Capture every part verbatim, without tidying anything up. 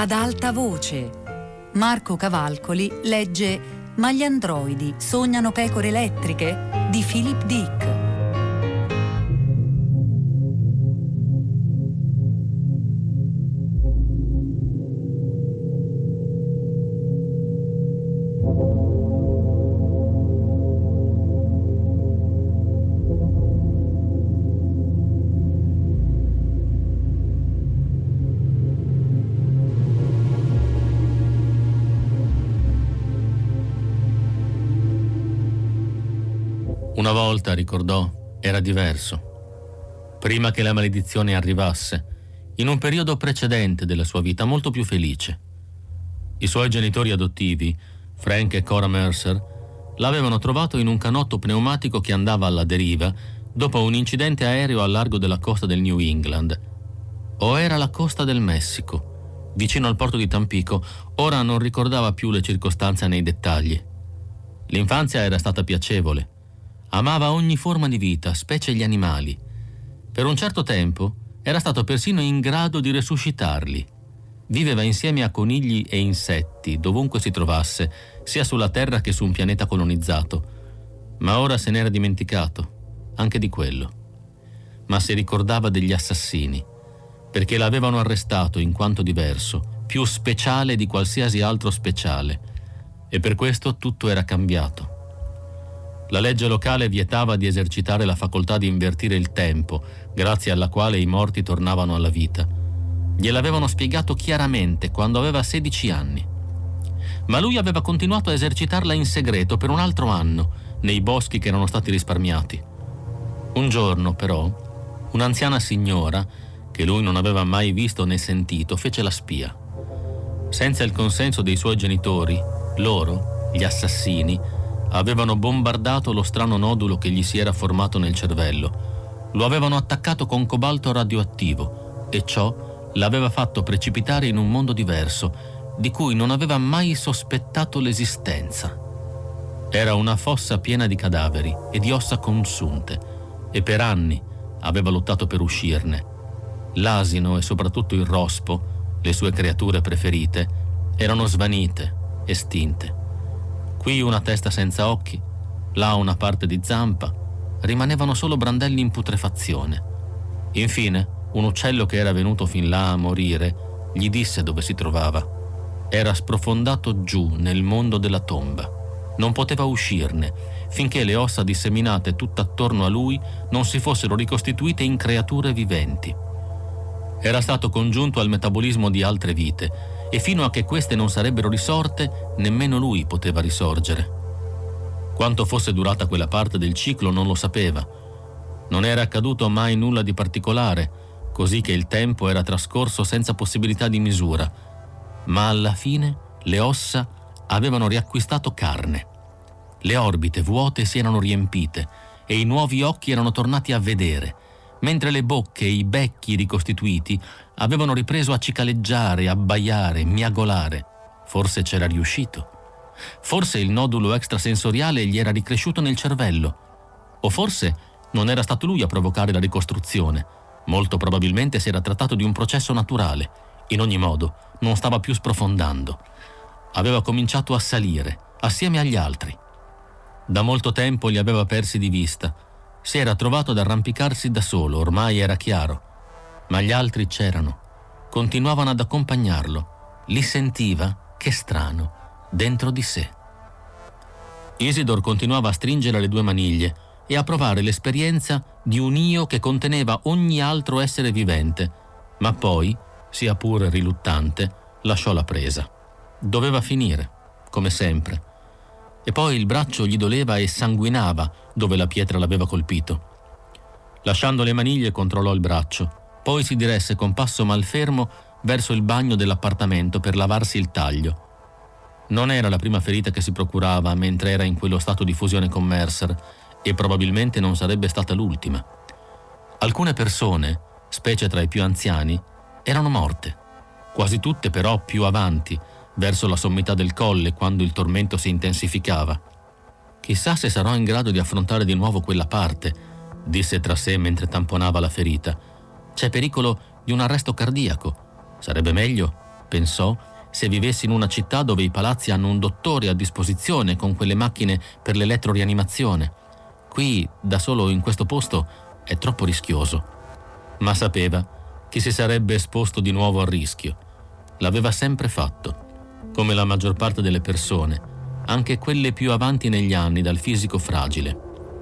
Ad alta voce. Marco Cavalcoli legge Ma gli androidi sognano pecore elettriche di Philip Dick. Una volta, ricordò, era diverso. Prima che la maledizione arrivasse, in un periodo precedente della sua vita, molto più felice. I suoi genitori adottivi, Frank e Cora Mercer, l'avevano trovato in un canotto pneumatico che andava alla deriva dopo un incidente aereo al largo della costa del New England. O era la costa del Messico, vicino al porto di Tampico. Ora non ricordava più le circostanze nei dettagli. L'infanzia era stata piacevole. Amava ogni forma di vita, specie gli animali. Per un certo tempo era stato persino in grado di resuscitarli. Viveva insieme a conigli e insetti dovunque si trovasse, sia sulla Terra che su un pianeta colonizzato. Ma ora se n'era dimenticato, anche di quello. Ma si ricordava degli assassini, perché l'avevano arrestato in quanto diverso, più speciale di qualsiasi altro speciale, e per questo tutto era cambiato. La legge locale vietava di esercitare la facoltà di invertire il tempo, grazie alla quale i morti tornavano alla vita. Gliel'avevano spiegato chiaramente quando aveva sedici anni. Ma lui aveva continuato a esercitarla in segreto per un altro anno, nei boschi che erano stati risparmiati. Un giorno, però, un'anziana signora, che lui non aveva mai visto né sentito, fece la spia. Senza il consenso dei suoi genitori, loro, gli assassini, avevano bombardato lo strano nodulo che gli si era formato nel cervello. Lo avevano attaccato con cobalto radioattivo e ciò l'aveva fatto precipitare in un mondo diverso, di cui non aveva mai sospettato l'esistenza. Era una fossa piena di cadaveri e di ossa consunte, e per anni aveva lottato per uscirne. L'asino e soprattutto il rospo, le sue creature preferite, erano svanite, estinte. Qui una testa senza occhi, là una parte di zampa, rimanevano solo brandelli in putrefazione. Infine, un uccello che era venuto fin là a morire gli disse dove si trovava. Era sprofondato giù nel mondo della tomba. Non poteva uscirne finché le ossa disseminate tutt'attorno a lui non si fossero ricostituite in creature viventi. Era stato congiunto al metabolismo di altre vite e fino a che queste non sarebbero risorte, nemmeno lui poteva risorgere. Quanto fosse durata quella parte del ciclo non lo sapeva. Non era accaduto mai nulla di particolare, così che il tempo era trascorso senza possibilità di misura. Ma alla fine le ossa avevano riacquistato carne. Le orbite vuote si erano riempite e i nuovi occhi erano tornati a vedere, mentre le bocche e i becchi ricostituiti avevano ripreso a cicaleggiare, abbaiare, miagolare. Forse c'era riuscito. Forse il nodulo extrasensoriale gli era ricresciuto nel cervello. O forse non era stato lui a provocare la ricostruzione. Molto probabilmente si era trattato di un processo naturale. In ogni modo, non stava più sprofondando. Aveva cominciato a salire, assieme agli altri. Da molto tempo li aveva persi di vista. Si era trovato ad arrampicarsi da solo, ormai era chiaro. Ma gli altri c'erano, continuavano ad accompagnarlo. Li sentiva, che strano, dentro di sé. Isidor continuava a stringere le due maniglie e a provare l'esperienza di un io che conteneva ogni altro essere vivente, ma poi, sia pur riluttante, lasciò la presa. Doveva finire, come sempre. E poi il braccio gli doleva e sanguinava dove la pietra l'aveva colpito. Lasciando le maniglie controllò il braccio, poi si diresse con passo malfermo verso il bagno dell'appartamento per lavarsi il taglio. Non era la prima ferita che si procurava mentre era in quello stato di fusione con Mercer e probabilmente non sarebbe stata l'ultima. Alcune persone, specie tra i più anziani, erano morte. Quasi tutte però più avanti, verso la sommità del colle, quando il tormento si intensificava. Chissà se sarò in grado di affrontare di nuovo quella parte, disse tra sé mentre tamponava la ferita. C'è pericolo di un arresto cardiaco. Sarebbe meglio Pensò se vivessi in una città dove i palazzi hanno un dottore a disposizione con quelle macchine per l'elettrorianimazione. Qui, da solo in questo posto, è troppo rischioso. Ma sapeva che si sarebbe esposto di nuovo al rischio. L'aveva sempre fatto, come la maggior parte delle persone, anche quelle più avanti negli anni dal fisico fragile.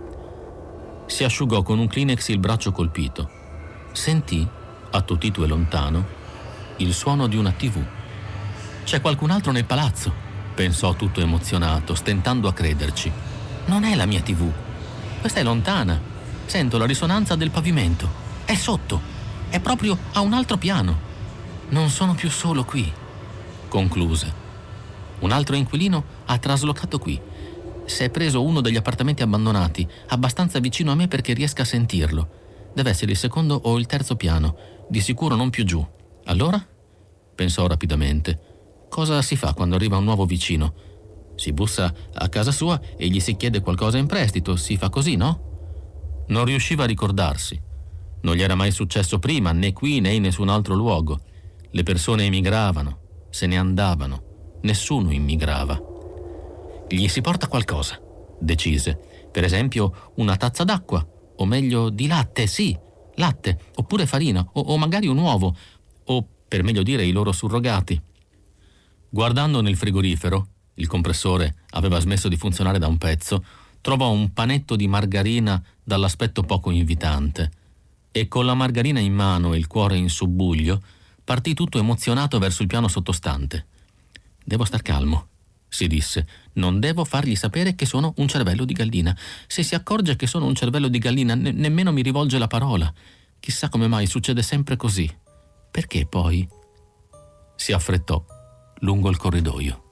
Si asciugò con un Kleenex il braccio colpito. Sentì, attutito e lontano, il suono di una tivù. «C'è qualcun altro nel palazzo», pensò tutto emozionato, stentando a crederci. «Non è la mia tivù. Questa è lontana. Sento la risonanza del pavimento. È sotto. È proprio a un altro piano. Non sono più solo qui», concluse. «Un altro inquilino ha traslocato qui. Si è preso uno degli appartamenti abbandonati, abbastanza vicino a me perché riesca a sentirlo. Deve essere il secondo o il terzo piano, di sicuro non più giù. Allora?» pensò rapidamente. «Cosa si fa quando arriva un nuovo vicino? Si bussa a casa sua e gli si chiede qualcosa in prestito, si fa così, no?» Non riusciva a ricordarsi. Non gli era mai successo prima, né qui né in nessun altro luogo. Le persone emigravano, se ne andavano, nessuno immigrava. «Gli si porta qualcosa», decise. «Per esempio una tazza d'acqua, o meglio di latte, sì, latte, oppure farina, o, o magari un uovo, o per meglio dire i loro surrogati». Guardando nel frigorifero, il compressore aveva smesso di funzionare da un pezzo, trovò un panetto di margarina dall'aspetto poco invitante e con la margarina in mano e il cuore in subbuglio partì tutto emozionato verso il piano sottostante. «Devo star calmo», si disse. «Non devo fargli sapere che sono un cervello di gallina. Se si accorge che sono un cervello di gallina ne- nemmeno mi rivolge la parola. Chissà come mai succede sempre così. Perché poi?» Si affrettò lungo il corridoio.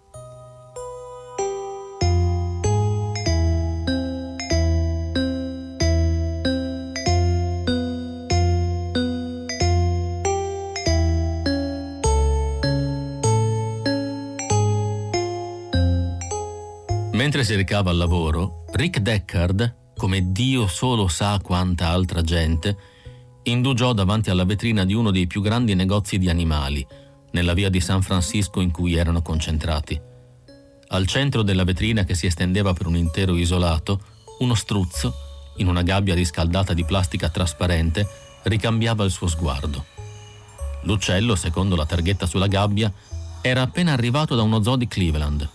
Mentre si recava al lavoro, Rick Deckard, come Dio solo sa quanta altra gente, indugiò davanti alla vetrina di uno dei più grandi negozi di animali, nella via di San Francisco in cui erano concentrati. Al centro della vetrina, che si estendeva per un intero isolato, uno struzzo, in una gabbia riscaldata di plastica trasparente, ricambiava il suo sguardo. L'uccello, secondo la targhetta sulla gabbia, era appena arrivato da uno zoo di Cleveland.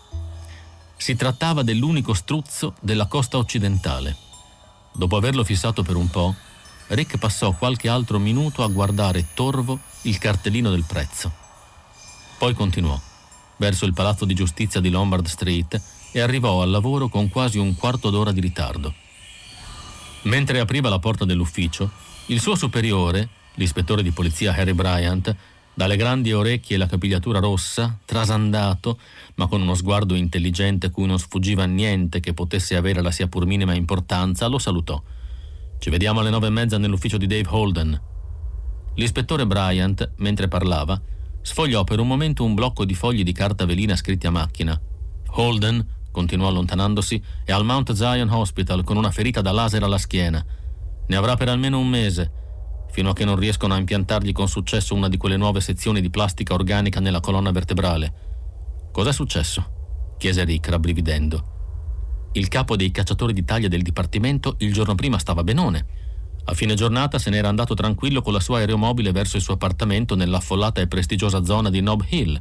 Si trattava dell'unico struzzo della costa occidentale. Dopo averlo fissato per un po', Rick passò qualche altro minuto a guardare torvo il cartellino del prezzo. Poi continuò verso il palazzo di giustizia di Lombard Street e arrivò al lavoro con quasi un quarto d'ora di ritardo. Mentre apriva la porta dell'ufficio, il suo superiore, l'ispettore di polizia Harry Bryant, dalle grandi orecchie e la capigliatura rossa, trasandato, ma con uno sguardo intelligente cui non sfuggiva niente che potesse avere la sia pur minima importanza, lo salutò. «Ci vediamo alle nove e mezza nell'ufficio di Dave Holden». L'ispettore Bryant, mentre parlava, sfogliò per un momento un blocco di fogli di carta velina scritti a macchina. «Holden», continuò allontanandosi, «è al Mount Zion Hospital con una ferita da laser alla schiena. Ne avrà per almeno un mese, fino a che non riescono a impiantargli con successo una di quelle nuove sezioni di plastica organica nella colonna vertebrale». «Cos'è successo?» chiese Rick, rabbrividendo. Il capo dei cacciatori di taglia del dipartimento il giorno prima stava benone. A fine giornata se n'era andato tranquillo con la sua aeromobile verso il suo appartamento nell'affollata e prestigiosa zona di Nob Hill.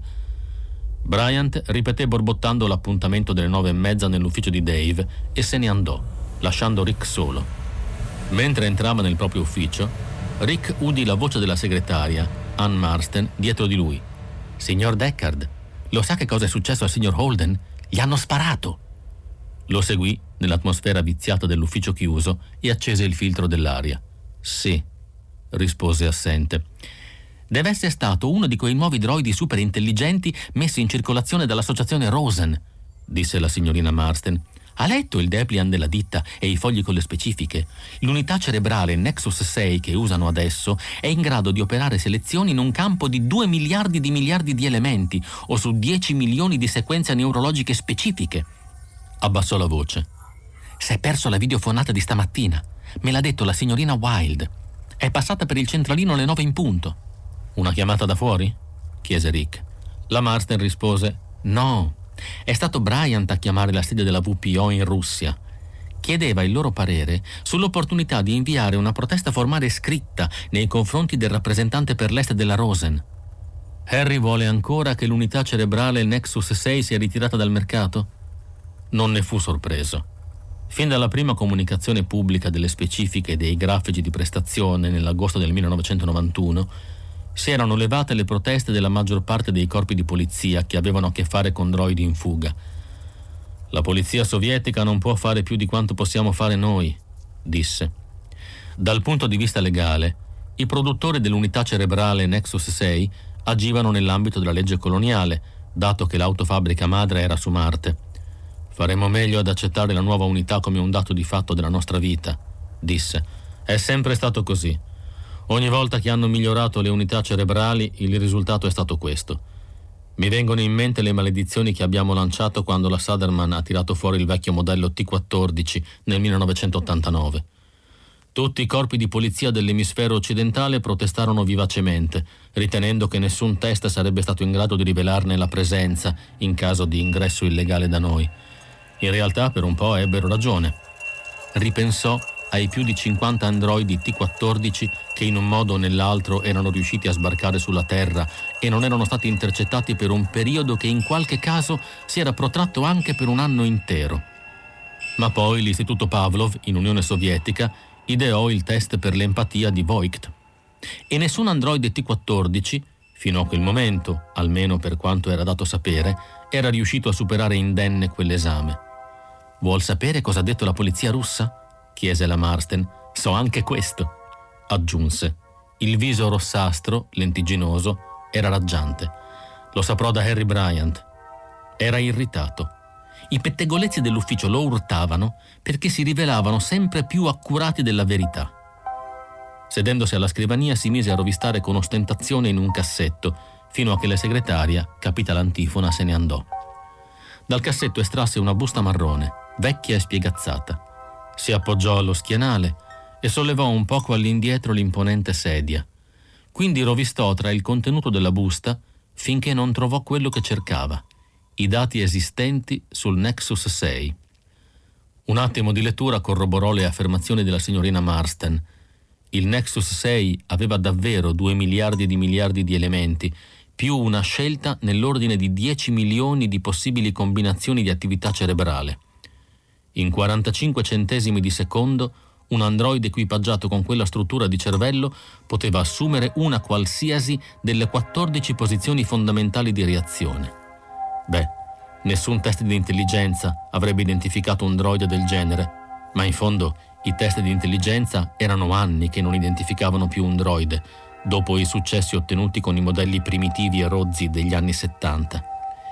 Bryant ripeté borbottando l'appuntamento delle nove e mezza nell'ufficio di Dave e se ne andò, lasciando Rick solo. Mentre entrava nel proprio ufficio, Rick udì la voce della segretaria, Ann Marston, dietro di lui. «Signor Deckard, lo sa che cosa è successo al signor Holden? Gli hanno sparato!» Lo seguì nell'atmosfera viziata dell'ufficio chiuso e accese il filtro dell'aria. «Sì», rispose assente. «Deve essere stato uno di quei nuovi droidi super intelligenti messi in circolazione dall'associazione Rosen», disse la signorina Marston. «Ha letto il Deplian della ditta e i fogli con le specifiche? L'unità cerebrale Nexus sei che usano adesso è in grado di operare selezioni in un campo di due miliardi di miliardi di elementi o su dieci milioni di sequenze neurologiche specifiche». Abbassò la voce. «S'è perso la videofonata di stamattina. Me l'ha detto la signorina Wilde. È passata per il centralino alle nove in punto». «Una chiamata da fuori?» chiese Rick. La Marsden rispose: no, è stato Bryant a chiamare la sede della W P O in Russia. Chiedeva il loro parere sull'opportunità di inviare una protesta formale scritta nei confronti del rappresentante per l'Est della Rosen. Harry vuole ancora che l'unità cerebrale Nexus sei sia ritirata dal mercato? Non ne fu sorpreso. Fin dalla prima comunicazione pubblica delle specifiche dei grafici di prestazione nell'agosto del millenovecentonovantuno, si erano levate le proteste della maggior parte dei corpi di polizia che avevano a che fare con droidi in fuga. La polizia sovietica non può fare più di quanto possiamo fare noi, disse. Dal punto di vista legale, i produttori dell'unità cerebrale Nexus sei agivano nell'ambito della legge coloniale, dato che l'autofabbrica madre era su Marte. Faremo meglio ad accettare la nuova unità come un dato di fatto della nostra vita, disse. È sempre stato così. Ogni volta che hanno migliorato le unità cerebrali, il risultato è stato questo. Mi vengono in mente le maledizioni che abbiamo lanciato quando la Suderman ha tirato fuori il vecchio modello T quattordici nel millenovecentottantanove. Tutti i corpi di polizia dell'emisfero occidentale protestarono vivacemente, ritenendo che nessun test sarebbe stato in grado di rivelarne la presenza in caso di ingresso illegale da noi. In realtà per un po' ebbero ragione. Ripensò ai più di cinquanta androidi T quattordici che in un modo o nell'altro erano riusciti a sbarcare sulla Terra e non erano stati intercettati per un periodo che in qualche caso si era protratto anche per un anno intero. Ma poi l'Istituto Pavlov in Unione Sovietica ideò il test per l'empatia di Voigt. E nessun androide T quattordici, fino a quel momento, almeno per quanto era dato sapere, era riuscito a superare indenne quell'esame. Vuol sapere cosa ha detto la polizia russa? Chiese la Marsden. So anche questo, aggiunse. Il viso rossastro, lentigginoso, era raggiante. Lo saprò da Harry Bryant. Era irritato. I pettegolezzi dell'ufficio lo urtavano perché si rivelavano sempre più accurati della verità. Sedendosi alla scrivania si mise a rovistare con ostentazione in un cassetto fino a che la segretaria, capita l'antifona, se ne andò. Dal cassetto estrasse una busta marrone, vecchia e spiegazzata. Si appoggiò allo schienale e sollevò un poco all'indietro l'imponente sedia. Quindi rovistò tra il contenuto della busta finché non trovò quello che cercava, i dati esistenti sul Nexus sei. Un attimo di lettura corroborò le affermazioni della signorina Marsden. Il Nexus sei aveva davvero due miliardi di miliardi di elementi, più una scelta nell'ordine di dieci milioni di possibili combinazioni di attività cerebrale. In quarantacinque centesimi di secondo, un androide equipaggiato con quella struttura di cervello poteva assumere una qualsiasi delle quattordici posizioni fondamentali di reazione. Beh, nessun test di intelligenza avrebbe identificato un droide del genere, ma in fondo i test di intelligenza erano anni che non identificavano più un droide, dopo i successi ottenuti con i modelli primitivi e rozzi degli anni settanta.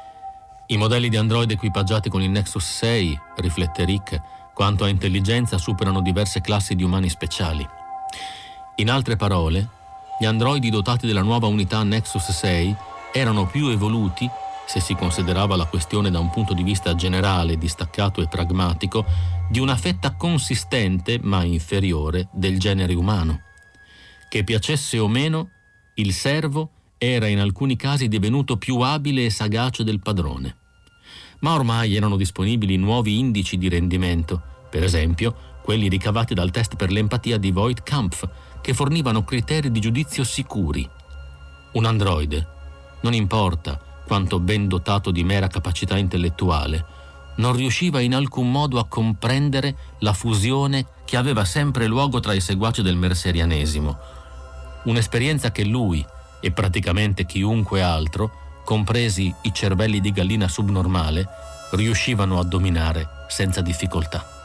I modelli di androide equipaggiati con il Nexus sei, riflette Rick, quanto a intelligenza superano diverse classi di umani speciali. In altre parole, gli androidi dotati della nuova unità Nexus sei erano più evoluti, se si considerava la questione da un punto di vista generale, distaccato e pragmatico, di una fetta consistente, ma inferiore, del genere umano. Che piacesse o meno, il servo era in alcuni casi divenuto più abile e sagace del padrone. Ma ormai erano disponibili nuovi indici di rendimento, per esempio quelli ricavati dal test per l'empatia di Voigt-Kampff, che fornivano criteri di giudizio sicuri. Un androide, non importa quanto ben dotato di mera capacità intellettuale, non riusciva in alcun modo a comprendere la fusione che aveva sempre luogo tra i seguaci del merserianesimo, un'esperienza che lui e praticamente chiunque altro, compresi i cervelli di gallina subnormale, riuscivano a dominare senza difficoltà.